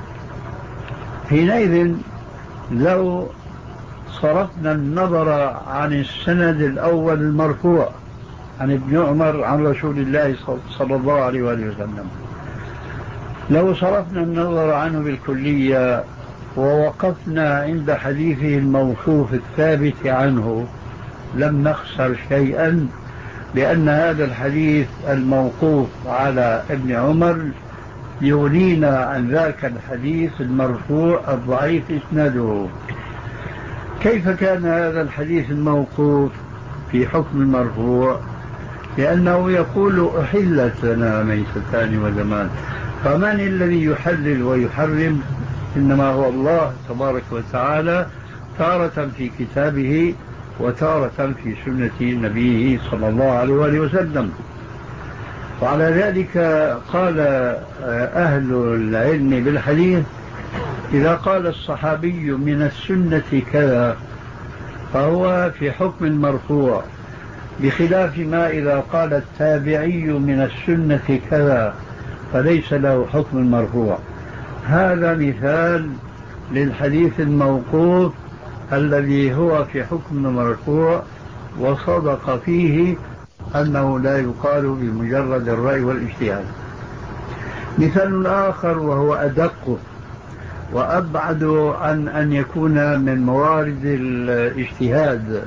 حينئذ لو صرفنا النظر عن السند الأول المرفوع عن ابن عمر عن رسول الله صلى الله عليه وآله وسلم، لو صرفنا النظر عنه بالكلية ووقفنا عند حديثه الموقوف الثابت عنه، لم نخسر شيئا، لأن هذا الحديث الموقوف على ابن عمر يغنينا عن ذاك الحديث المرفوع الضعيف إسناده. كيف كان هذا الحديث الموقوف في حكم المرفوع؟ لأنه يقول أحلت لنا ميتتان ودمان، فمن الذي يحلل ويحرم؟ إنما هو الله تبارك وتعالى، تارة في كتابه وتارة في سنة نبيه صلى الله عليه وآله وسلم. وعلى ذلك قال أهل العلم بالحديث: إذا قال الصحابي من السنة كذا فهو في حكم المرفوع، بخلاف ما إذا قال التابعي من السنة كذا فليس له حكم المرفوع. هذا مثال للحديث الموقوف الذي هو في حكم المرفوع، وصدق فيه أنه لا يقال بمجرد الرأي والاجتهاد. مثال آخر وهو أدق وأبعد عن أن يكون من موارد الاجتهاد،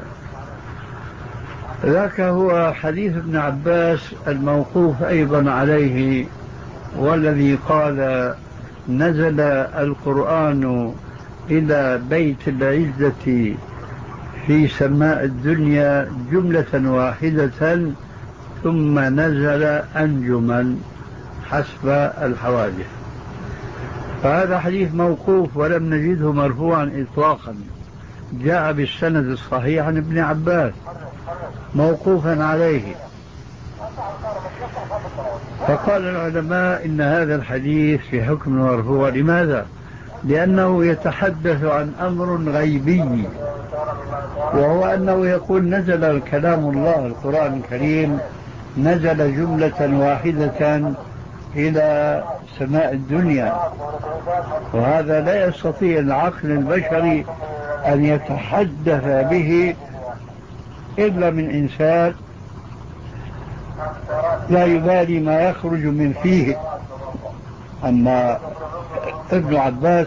ذاك هو حديث ابن عباس الموقوف أيضا عليه، والذي قال: نزل القرآن إلى بيت العزة في سماء الدنيا جملة واحدة ثم نزل أنجما حسب الحوادث. فهذا حديث موقوف ولم نجده مرفوعا إطلاقا، جاء بالسند الصحيح عن ابن عباس موقوفا عليه. فقال العلماء إن هذا الحديث في حكم المرفوع. لماذا؟ لأنه يتحدث عن أمر غيبي، وهو أنه يقول نزل كلام الله القرآن الكريم نزل جملة واحدة إلى سماء الدنيا، وهذا لا يستطيع العقل البشري أن يتحدث به إلا من إنسان لا يبالي ما يخرج من فيه. أما ابن عباس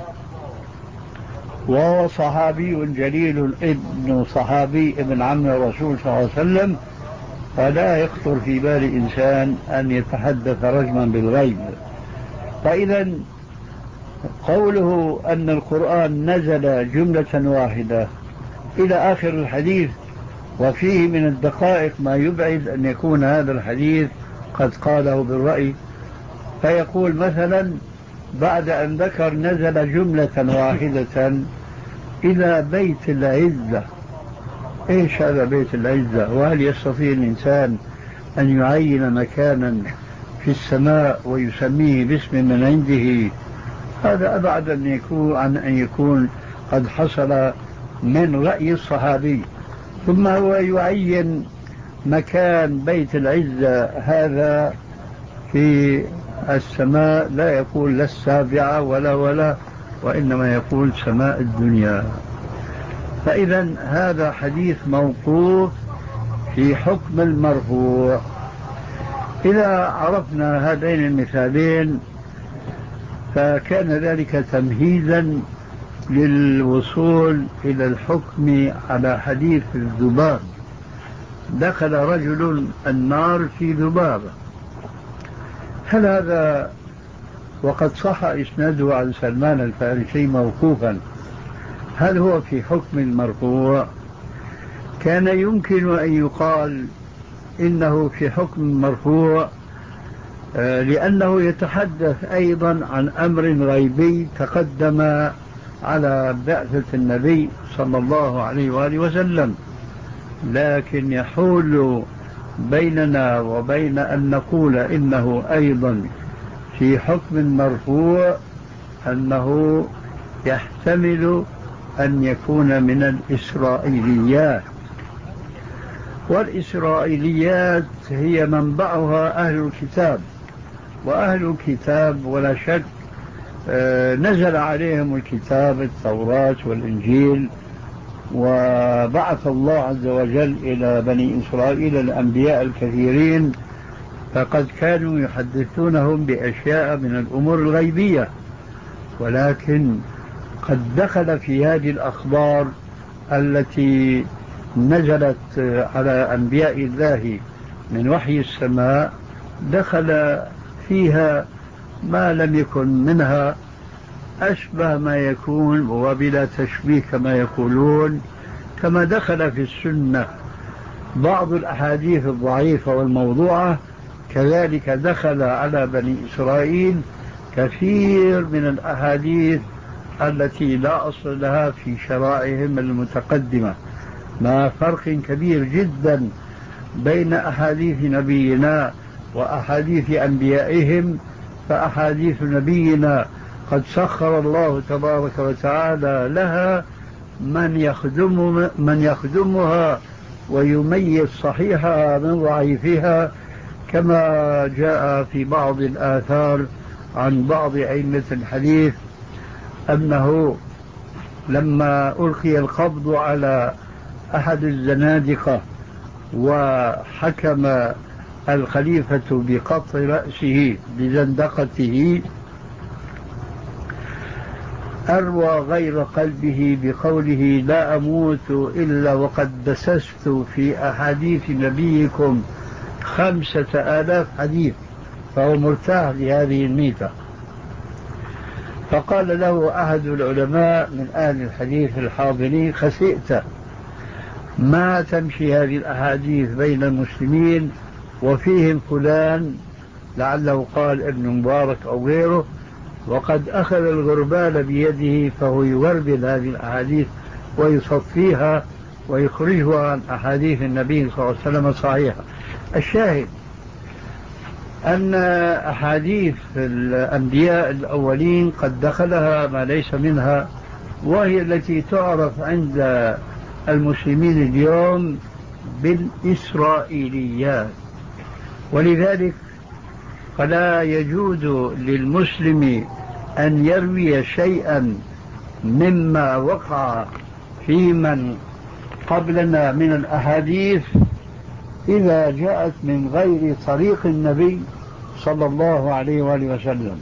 وهو صحابي جليل، ابن صحابي ابن عم الرسول صلى الله عليه وسلم، فلا يخطر في بال إنسان أن يتحدث رجما بالغيب. فإذا قوله أن القرآن نزل جملة واحدة إلى آخر الحديث، وفيه من الدقائق ما يبعد أن يكون هذا الحديث قد قاله بالرأي. فيقول مثلا بعد أن ذكر نزل جملة واحدة إلى بيت العزة، إيش هذا بيت العزة؟ وهل يستطيع الإنسان أن يعين مكانا في السماء ويسميه باسم من عنده؟ هذا أبعد أن يكون عن أن يكون قد حصل من رأي الصحابي. ثم هو يعين مكان بيت العزة هذا في السماء، لا يقول لا السابعة ولا ولا وإنما يقول سماء الدنيا. فإذا هذا حديث موقوف في حكم المرفوع. إذا عرفنا هذين المثالين فكان ذلك تمهيدا للوصول إلى الحكم على حديث الذباب. دخل رجل النار في ذبابة، هل هذا وقد صح إسناده عن سلمان الفارسي موقوفا، هل هو في حكم المرفوع؟ كان يمكن أن يقال إنه في حكم مرفوع لأنه يتحدث أيضا عن أمر غيبي تقدم على بعثة النبي صلى الله عليه وآله وسلم، لكن يحول بيننا وبين أن نقول إنه أيضا في حكم مرفوع أنه يحتمل أن يكون من الإسرائيليات، والإسرائيليات هي منبعها أهل الكتاب، وأهل الكتاب ولا شك نزل عليهم الكتاب التوراة والإنجيل، وبعث الله عز وجل إلى بني إسرائيل الأنبياء الكثيرين، فقد كانوا يحدثونهم بأشياء من الأمور الغيبية، ولكن قد دخل في هذه الأخبار التي نزلت على أنبياء الله من وحي السماء، دخل فيها ما لم يكن منها أشبه ما يكون وبلا تشبيه كما يقولون، كما دخل في السنة بعض الأحاديث الضعيفة والموضوعة، كذلك دخل على بني إسرائيل كثير من الأحاديث التي لا أصل لها في شرائعهم المتقدمة، مع فرق كبير جدا بين أحاديث نبينا وأحاديث أنبيائهم. فأحاديث نبينا قد سخر الله تبارك وتعالى لها من يخدم من يخدمها ويميز صحيحها من ضعيفها، كما جاء في بعض الآثار عن بعض أئمة الحديث أنه لما ألقي القبض على أحد الزنادقة وحكم الخليفة بقطع رأسه بزندقته، أروى غير قلبه بقوله لا أموت إلا وقد دسست في أحاديث نبيكم خمسة آلاف حديث، فهو مرتاح لهذه الميتة. فقال له أحد العلماء من أهل الحديث الحاضرين خسئت، ما تمشي هذه الأحاديث بين المسلمين وفيهم فلان، لعله قال ابن مبارك أو غيره، وقد أخذ الغربال بيده فهو يغربل هذه الأحاديث ويصفيها ويخرجها عن أحاديث النبي صلى الله عليه وسلم صحيحة. الشاهد أن أحاديث الأنبياء الأولين قد دخلها ما ليس منها، وهي التي تعرف عند المسلمين اليوم بالإسرائيليات. ولذلك فلا يجوز للمسلم أن يروي شيئا مما وقع في من قبلنا من الأحاديث إذا جاءت من غير طريق النبي صلى الله عليه وآله وسلم.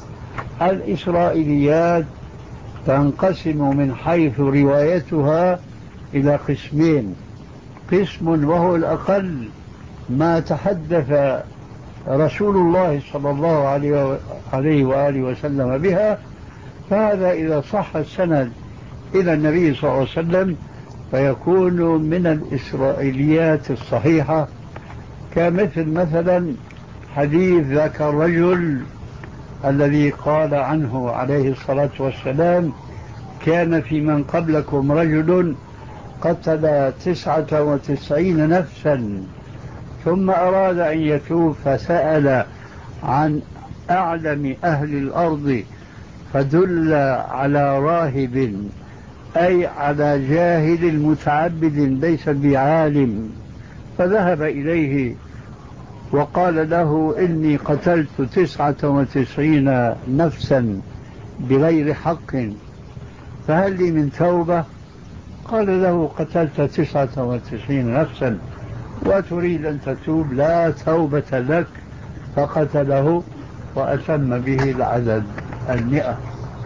الإسرائيليات تنقسم من حيث روايتها إلى قسمين: قسم وهو الأقل ما تحدث رسول الله صلى الله عليه وآله وسلم بها، فهذا إذا صح السند إلى النبي صلى الله عليه وسلم فيكون من الإسرائيليات الصحيحة، كمثل مثلا حديث ذاك الرجل الذي قال عنه عليه الصلاة والسلام كان في من قبلكم رجل قتل تسعة وتسعين نفسا ثم أراد أن يتوب فسأل عن أعلم أهل الأرض فدل على راهب، أي على جاهل متعبد ليس بعالم، فذهب إليه وقال له إني قتلت تسعة وتسعين نفسا بغير حق فهل لي من توبة؟ قال له قتلت تسعة وتسعين نفسا وتريد أن تتوب، لا توبة لك فقتله وأتم به العدد المئة.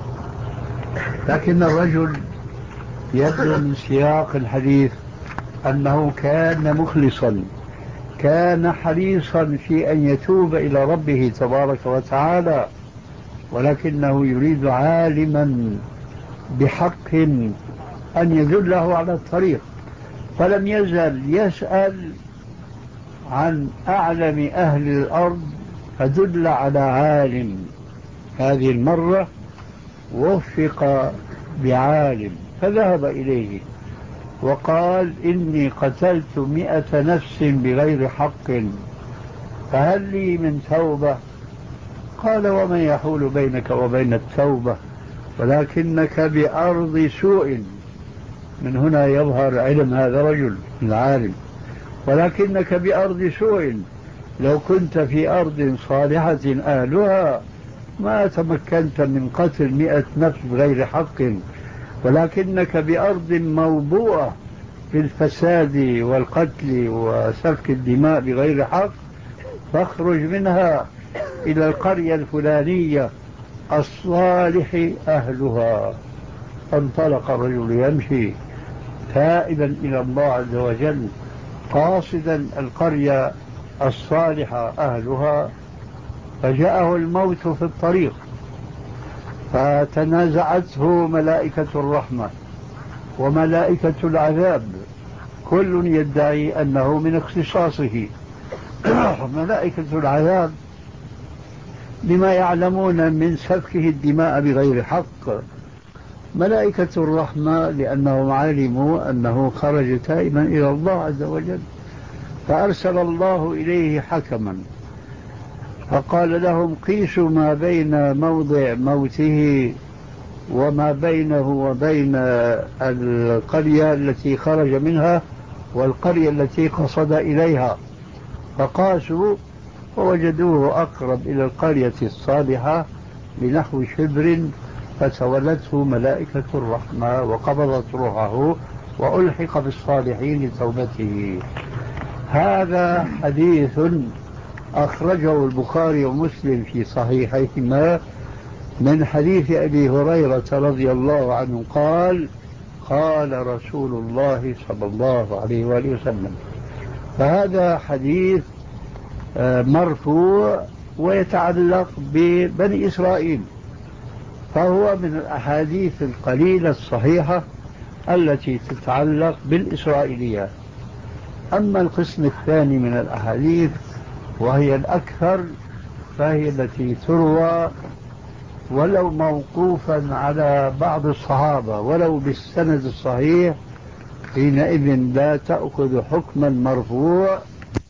لكن الرجل يبدو من سياق الحديث أنه كان مخلصا، كان حريصا في أن يتوب إلى ربه تبارك وتعالى، ولكنه يريد عالما بحق أن يدله على الطريق، فلم يزل يسأل عن أعلم أهل الأرض فدل على عالم. هذه المرة وفق بعالم فذهب إليه وقال: إني قتلت مئة نفس بغير حق فهل لي من توبة؟ قال: ومن يحول بينك وبين التوبة ولكنك بأرض سوء. من هنا يظهر علم هذا الرجل العالم. ولكنك بأرض سوء، لو كنت في أرض صالحة أهلها ما تمكنت من قتل مئة نفس بغير حق، ولكنك بأرض موبوءة بالفساد والقتل وسفك الدماء بغير حق، فاخرج منها إلى القرية الفلانية الصالح أهلها. فانطلق الرجل يمشي تائبا إلى الله عز وجل قاصدا القرية الصالحة أهلها، فجاءه الموت في الطريق فتنازعته ملائكة الرحمة وملائكة العذاب، كل يدعي أنه من اختصاصه. ملائكة العذاب بما يعلمون من سفكه الدماء بغير حق، ملائكة الرحمة لأنهم علموا أنه خرج تائبا إلى الله عز وجل، فأرسل الله إليه حكما فقال لهم: قيسوا ما بين موضع موته وما بينه وبين القرية التي خرج منها والقرية التي قصد إليها، فقاسوا فوجدوه أقرب إلى القرية الصالحة بنحو شبر، فتولته ملائكة الرحمة وقبضت روحه وألحق بالصالحين لتوبته. هذا حديث أخرجه البخاري ومسلم في صحيحيهما من حديث أبي هريرة رضي الله عنه قال: قال رسول الله صلى الله عليه وآله وسلم. فهذا حديث مرفوع ويتعلق ببني إسرائيل، فهو من الأحاديث القليلة الصحيحة التي تتعلق بالإسرائيليات. أما القسم الثاني من الأحاديث وهي الأكثر فهي التي تروى ولو موقوفا على بعض الصحابة ولو بالسند الصحيح، حينئذ لا تأخذ حكما مرفوع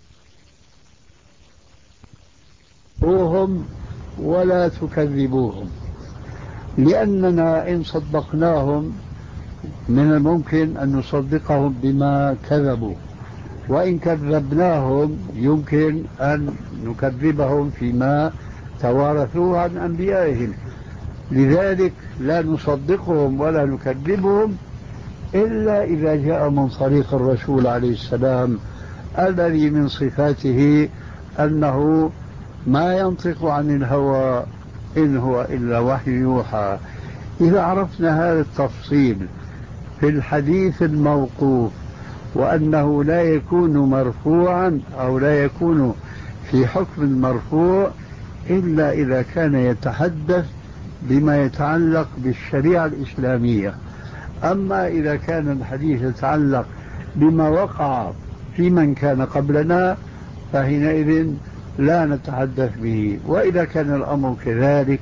ولا تكذبوهم، لأننا إن صدقناهم من الممكن أن نصدقهم بما كذبوا، وإن كذبناهم يمكن أن نكذبهم فيما توارثوه عن أنبيائهم. لذلك لا نصدقهم ولا نكذبهم إلا إذا جاء من طريق الرسول عليه السلام الذي من صفاته أنه ما ينطق عن الهوى إن هو إلا وحي يوحى. إذا عرفنا هذا التفصيل في الحديث الموقوف وأنه لا يكون مرفوعا أو لا يكون في حكم مرفوع إلا إذا كان يتحدث بما يتعلق بالشريعة الإسلامية. أما إذا كان الحديث يتعلق بما وقع في من كان قبلنا فحينئذ لا نتحدث به. وإذا كان الأمر كذلك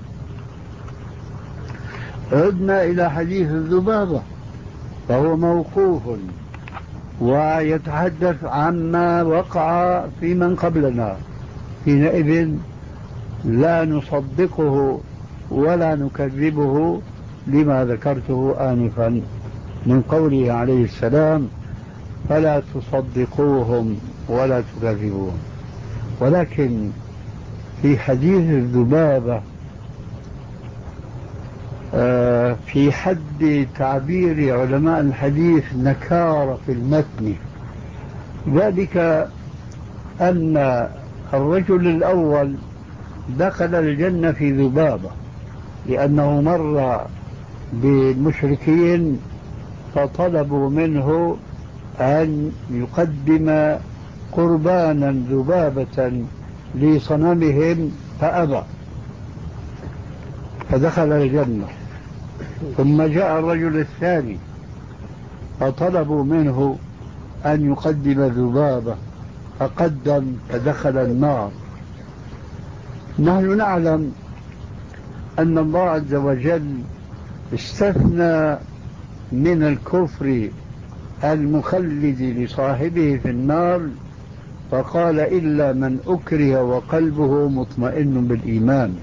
عدنا إلى حديث الذبابة فهو موقوف ويتحدث عما وقع في من قبلنا، حينئذ لا نصدقه ولا نكذبه لما ذكرته آنفا من قوله عليه السلام: فلا تصدقوهم ولا تكذبوهم. ولكن في حديث الذبابة في حد تعبير علماء الحديث نكارة في المتن، ذلك أن الرجل الأول دخل الجنة في ذبابة لأنه مر بالمشركين فطلبوا منه أن يقدم قربانا ذبابة لصنمهم فأبى فدخل الجنة. ثم جاء الرجل الثاني فطلبوا منه أن يقدم ذبابة فقدم فدخل النار. نحن نعلم أن الله عز وجل استثنى من الكفر المخلد لصاحبه في النار فقال إلا من أكره وقلبه مطمئن بالإيمان.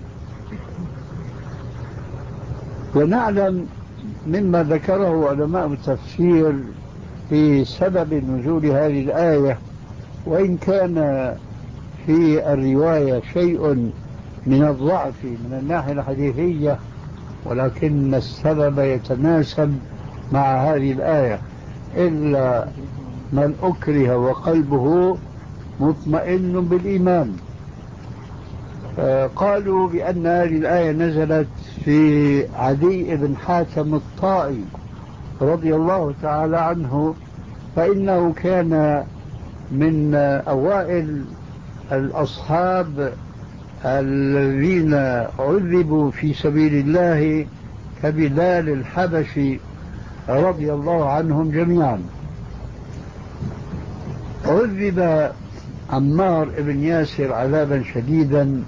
ونعلم مما ذكره علماء التفسير في سبب نزول هذه الآية، وإن كان في الرواية شيء من الضعف من الناحية الحديثية، ولكن السبب يتناسب مع هذه الآية إلا من أكره وقلبه مطمئن بالإيمان. آه قالوا بأن هذه الآية نزلت في عدي بن حاتم الطائي رضي الله تعالى عنه، فإنه كان من أوائل الأصحاب الذين عذبوا في سبيل الله كبلال الحبشي رضي الله عنهم جميعا. عذب عمار بن ياسر عذابا شديدا،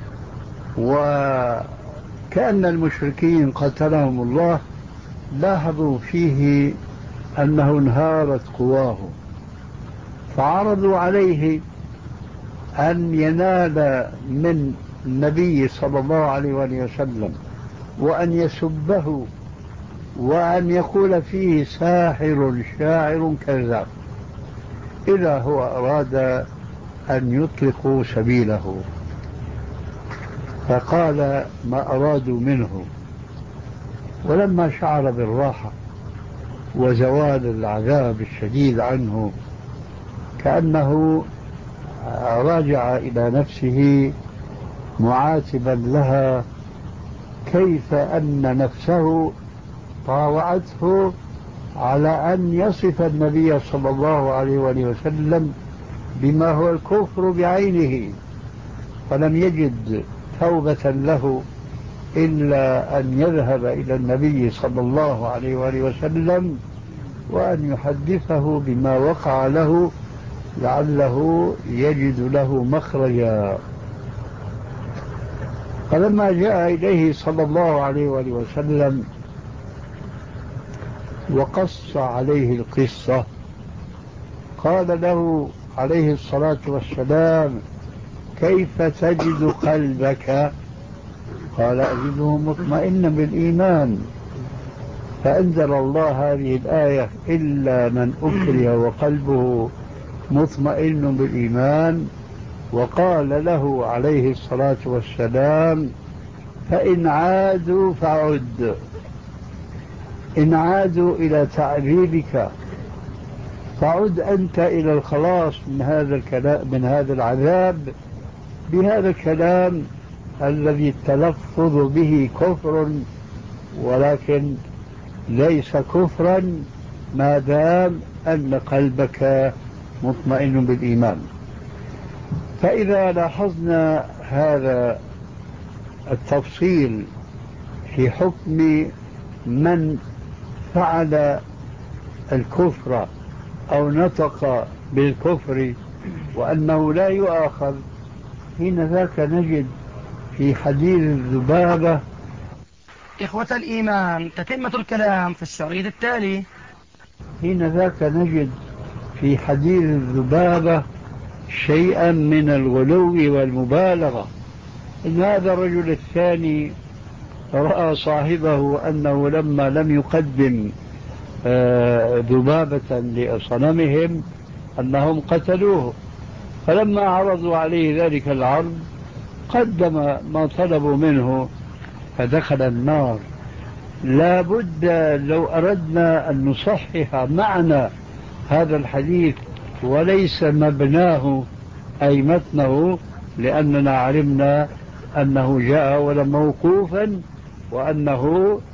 وكأن المشركين قتلهم الله لاحظوا فيه أنه انهارت قواه، فعرضوا عليه أن ينال من النبي صلى الله عليه وسلم وأن يسبه وأن يقول فيه ساحر شاعر كذاب إذا هو أراد أن يطلقوا سبيله. فقال ما أرادوا منه، ولما شعر بالراحة وزوال العذاب الشديد عنه كأنه راجع إلى نفسه معاتبا لها كيف أن نفسه طاوعته على أن يصف النبي صلى الله عليه وسلم بما هو الكفر بعينه، فلم يجد توبة له إلا أن يذهب إلى النبي صلى الله عليه وسلم وأن يحدثه بما وقع له لعله يجد له مخرجا. فلما جاء إليه صلى الله عليه وسلم وقص عليه القصة قال له عليه الصلاة والسلام كيف تجد قلبك؟ قال أجده مطمئنا بالإيمان. فأنزل الله هذه الآية إلا من أكره وقلبه مطمئن بالإيمان، وقال له عليه الصلاة والسلام فإن عادوا فعد، إن عادوا إلى تعذيبك فعد أنت إلى الخلاص من هذا الكلام من هذا العذاب بهذا الكلام الذي التلفظ به كفر، ولكن ليس كفرا ما دام أن قلبك مطمئن بالإيمان. فإذا لاحظنا هذا التفصيل في حكم من فعل الكفر أو نطق بالكفر وأنه لا يؤاخذ، حين ذاك نجد في حديث الذبابة. إخوة الإيمان، تتمة الكلام في الشريط التالي. حين ذاك نجد في حديث الذبابة شيئا من الغلو والمبالغة. إن هذا الرجل الثاني رأى صاحبه أنه لما لم يقدم ذبابة لصنمهم أنهم قتلوه، فلما عرضوا عليه ذلك العرض قدم ما طلبوا منه فدخل النار. لا بد لو أردنا أن نصحح معنى هذا الحديث وليس مبناه أي متنه لأننا علمنا أنه جاء أولا موقوفا وأنه